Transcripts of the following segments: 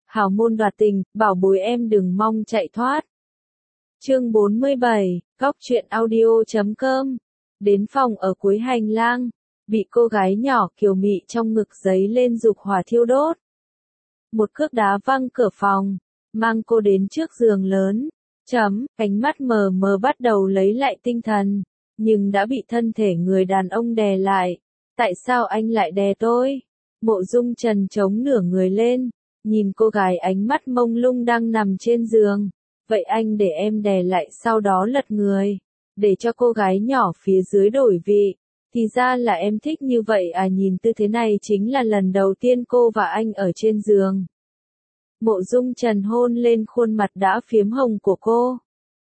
hào môn đoạt tình, bảo bối em đừng mong chạy thoát. Chương 47, Góc truyện audio.com. Đến phòng ở cuối hành lang, bị cô gái nhỏ kiều mị trong ngực giấy lên dục hỏa thiêu đốt. Một cước đá văng cửa phòng, mang cô đến trước giường lớn. Ánh mắt mờ mờ bắt đầu lấy lại tinh thần, nhưng đã bị thân thể người đàn ông đè lại. Tại sao anh lại đè tôi? Mộ Dung Trần chống nửa người lên, nhìn cô gái ánh mắt mông lung đang nằm trên giường. Vậy anh để em đè lại sau đó lật người, để cho cô gái nhỏ phía dưới đổi vị. Thì ra là em thích như vậy à, nhìn tư thế này chính là lần đầu tiên cô và anh ở trên giường. Mộ Dung Trần hôn lên khuôn mặt đã phiếm hồng của cô.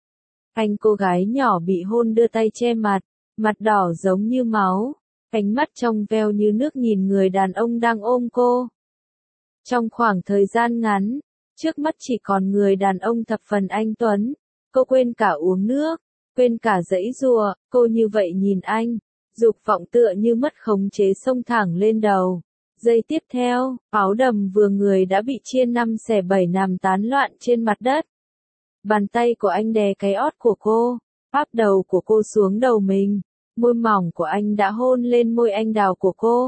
Cô gái nhỏ bị hôn đưa tay che mặt, mặt đỏ giống như máu, ánh mắt trong veo như nước nhìn người đàn ông đang ôm cô. Trong khoảng thời gian ngắn, trước mắt chỉ còn người đàn ông thập phần anh tuấn, cô quên cả uống nước, quên cả giãy giụa, cô như vậy nhìn anh, dục vọng tựa như mất khống chế xông thẳng lên đầu. Giây tiếp theo, áo đầm vừa người đã bị chia 5 xẻ 7 nằm tán loạn trên mặt đất. Bàn tay của anh đè cái ót của cô, áp đầu của cô xuống đầu mình, môi mỏng của anh đã hôn lên môi anh đào của cô.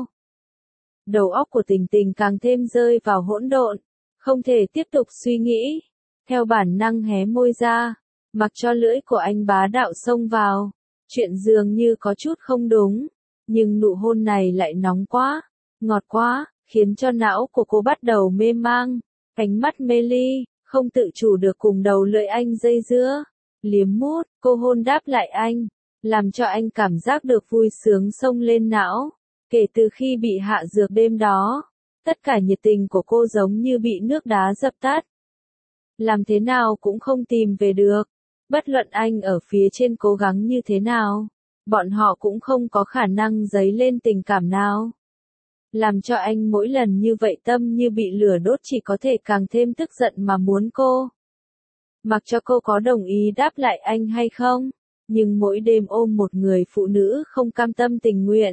Đầu óc của Tình Tình càng thêm rơi vào hỗn độn, không thể tiếp tục suy nghĩ, theo bản năng hé môi ra, mặc cho lưỡi của anh bá đạo xông vào. Chuyện dường như có chút không đúng, nhưng nụ hôn này lại nóng quá, ngọt quá, khiến cho não của cô bắt đầu mê mang, ánh mắt mê ly, không tự chủ được cùng đầu lưỡi anh dây dưa, liếm mút, cô hôn đáp lại anh, làm cho anh cảm giác được vui sướng xông lên não. Kể từ khi bị hạ dược đêm đó, tất cả nhiệt tình của cô giống như bị nước đá dập tắt. Làm thế nào cũng không tìm về được, bất luận anh ở phía trên cố gắng như thế nào, bọn họ cũng không có khả năng dấy lên tình cảm nào. Làm cho anh mỗi lần như vậy tâm như bị lửa đốt chỉ có thể càng thêm tức giận mà muốn cô. Mặc cho cô có đồng ý đáp lại anh hay không, nhưng mỗi đêm ôm một người phụ nữ không cam tâm tình nguyện.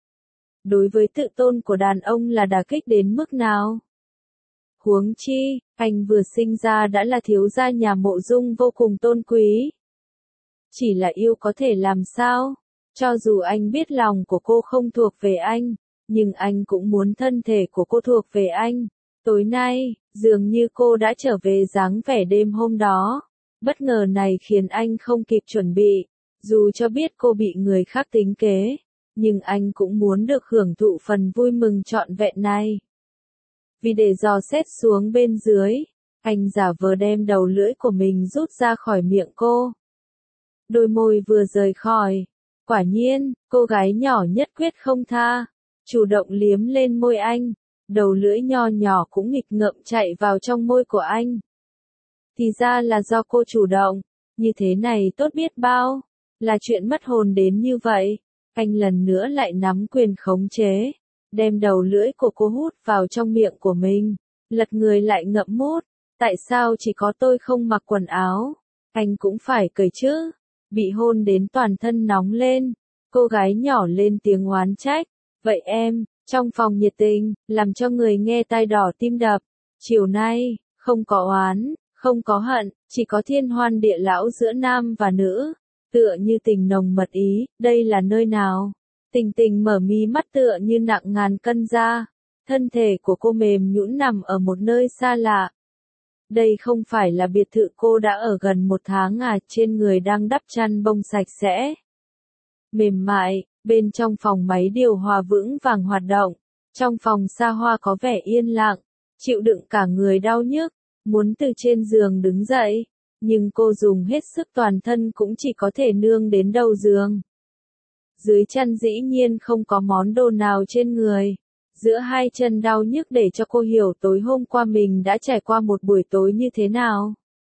Đối với tự tôn của đàn ông là đả kích đến mức nào? Huống chi, anh vừa sinh ra đã là thiếu gia nhà Mộ Dung vô cùng tôn quý. Chỉ là yêu có thể làm sao? Cho dù anh biết lòng của cô không thuộc về anh, nhưng anh cũng muốn thân thể của cô thuộc về anh. Tối nay, dường như cô đã trở về dáng vẻ đêm hôm đó. Bất ngờ này khiến anh không kịp chuẩn bị. Dù cho biết cô bị người khác tính kế, nhưng anh cũng muốn được hưởng thụ phần vui mừng trọn vẹn này. Vì để dò xét xuống bên dưới, anh giả vờ đem đầu lưỡi của mình rút ra khỏi miệng cô. Đôi môi vừa rời khỏi. Quả nhiên, cô gái nhỏ nhất quyết không tha, chủ động liếm lên môi anh, đầu lưỡi nho nhỏ cũng nghịch ngợm chạy vào trong môi của anh. Thì ra là do cô chủ động, như thế này tốt biết bao, là chuyện mất hồn đến như vậy. Anh lần nữa lại nắm quyền khống chế, đem đầu lưỡi của cô hút vào trong miệng của mình, lật người lại ngậm mút. Tại sao chỉ có tôi không mặc quần áo? Anh cũng phải cởi chứ. Bị hôn đến toàn thân nóng lên, cô gái nhỏ lên tiếng oán trách. Vậy em, trong phòng nhiệt tình, làm cho người nghe tai đỏ tim đập. Chiều nay, không có oán, không có hận, chỉ có thiên hoan địa lão giữa nam và nữ. Tựa như tình nồng mật ý, đây là nơi nào? Tình Tình mở mí mắt tựa như nặng ngàn cân ra. Thân thể của cô mềm nhũn nằm ở một nơi xa lạ. Đây không phải là biệt thự cô đã ở gần 1 tháng à, trên người đang đắp chăn bông sạch sẽ. Mềm mại, bên trong phòng máy điều hòa vững vàng hoạt động. Trong phòng xa hoa có vẻ yên lặng, chịu đựng cả người đau nhức, muốn từ trên giường đứng dậy. Nhưng cô dùng hết sức toàn thân cũng chỉ có thể nương đến đầu giường. Dưới chân dĩ nhiên không có món đồ nào trên người. Giữa hai chân đau nhức để cho cô hiểu tối hôm qua mình đã trải qua một buổi tối như thế nào.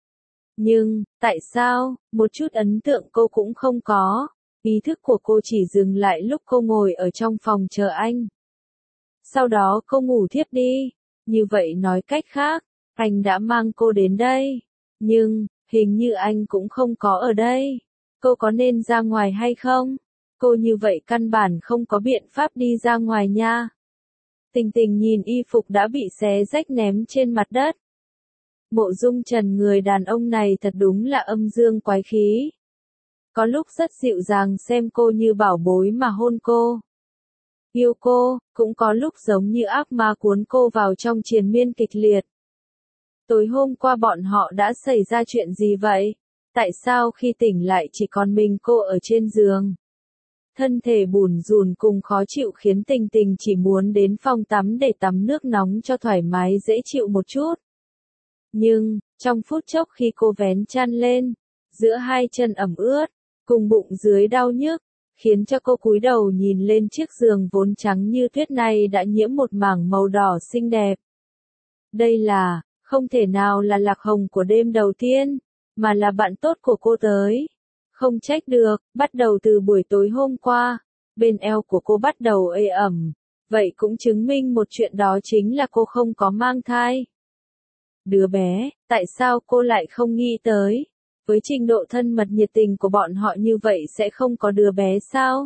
Nhưng, tại sao, một chút ấn tượng cô cũng không có. Ý thức của cô chỉ dừng lại lúc cô ngồi ở trong phòng chờ anh. Sau đó cô ngủ thiếp đi. Như vậy nói cách khác, anh đã mang cô đến đây. Nhưng, hình như anh cũng không có ở đây. Cô có nên ra ngoài hay không? Cô như vậy căn bản không có biện pháp đi ra ngoài nha. Tình Tình nhìn y phục đã bị xé rách ném trên mặt đất, Mộ Dung Trần người đàn ông này thật đúng là âm dương quái khí. Có lúc rất dịu dàng xem cô như bảo bối mà hôn cô. Yêu cô, cũng có lúc giống như ác ma cuốn cô vào trong triền miên kịch liệt. Tối hôm qua bọn họ đã xảy ra chuyện gì vậy? Tại sao khi tỉnh lại chỉ còn mình cô ở trên giường? Thân thể bủn rủn cùng khó chịu khiến Tình Tình chỉ muốn đến phòng tắm để tắm nước nóng cho thoải mái dễ chịu một chút. Nhưng, trong phút chốc khi cô vén chăn lên, giữa hai chân ẩm ướt, cùng bụng dưới đau nhức, khiến cho cô cúi đầu nhìn lên chiếc giường vốn trắng như tuyết này đã nhiễm một mảng màu đỏ xinh đẹp. Đây là, không thể nào là Lạc Hồng của đêm đầu tiên, mà là bạn tốt của cô tới. Không trách được, bắt đầu từ buổi tối hôm qua, bên eo của cô bắt đầu ê ẩm, vậy cũng chứng minh một chuyện đó chính là cô không có mang thai. Đứa bé, tại sao cô lại không nghĩ tới? Với trình độ thân mật nhiệt tình của bọn họ như vậy sẽ không có đứa bé sao?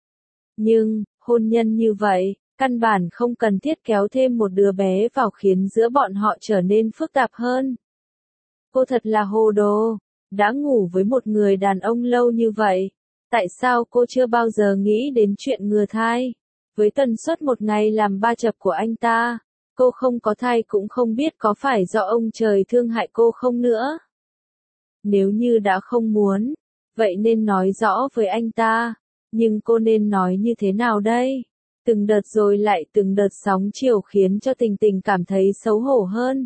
Nhưng, hôn nhân như vậy, căn bản không cần thiết kéo thêm một đứa bé vào khiến giữa bọn họ trở nên phức tạp hơn. Cô thật là hồ đồ, đã ngủ với một người đàn ông lâu như vậy, tại sao cô chưa bao giờ nghĩ đến chuyện ngừa thai? Với tần suất một ngày làm 3 chập của anh ta, cô không có thai cũng không biết có phải do ông trời thương hại cô không nữa. Nếu như đã không muốn, vậy nên nói rõ với anh ta, nhưng cô nên nói như thế nào đây? Từng đợt rồi lại từng đợt sóng chiều khiến cho Tình Tình cảm thấy xấu hổ hơn.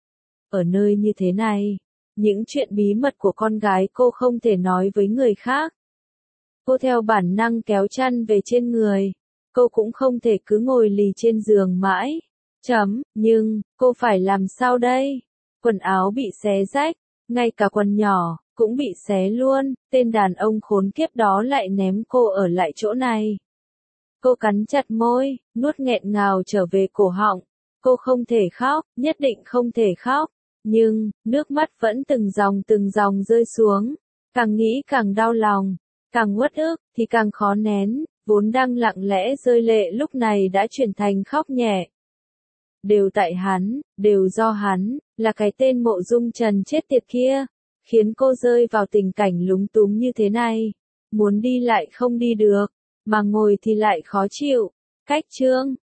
Ở nơi như thế này, những chuyện bí mật của con gái cô không thể nói với người khác. Cô theo bản năng kéo chăn về trên người, cô cũng không thể cứ ngồi lì trên giường mãi. Nhưng, cô phải làm sao đây? Quần áo bị xé rách, ngay cả quần nhỏ, cũng bị xé luôn, tên đàn ông khốn kiếp đó lại ném cô ở lại chỗ này. Cô cắn chặt môi, nuốt nghẹn ngào trở về cổ họng. Cô không thể khóc, nhất định không thể khóc. Nhưng, nước mắt vẫn từng dòng rơi xuống. Càng nghĩ càng đau lòng, càng uất ức, thì càng khó nén, vốn đang lặng lẽ rơi lệ lúc này đã chuyển thành khóc nhẹ. Đều tại hắn, đều do hắn, là cái tên Mộ Dung Trần chết tiệt kia, khiến cô rơi vào tình cảnh lúng túng như thế này. Muốn đi lại không đi được, mà ngồi thì lại khó chịu. Cách chương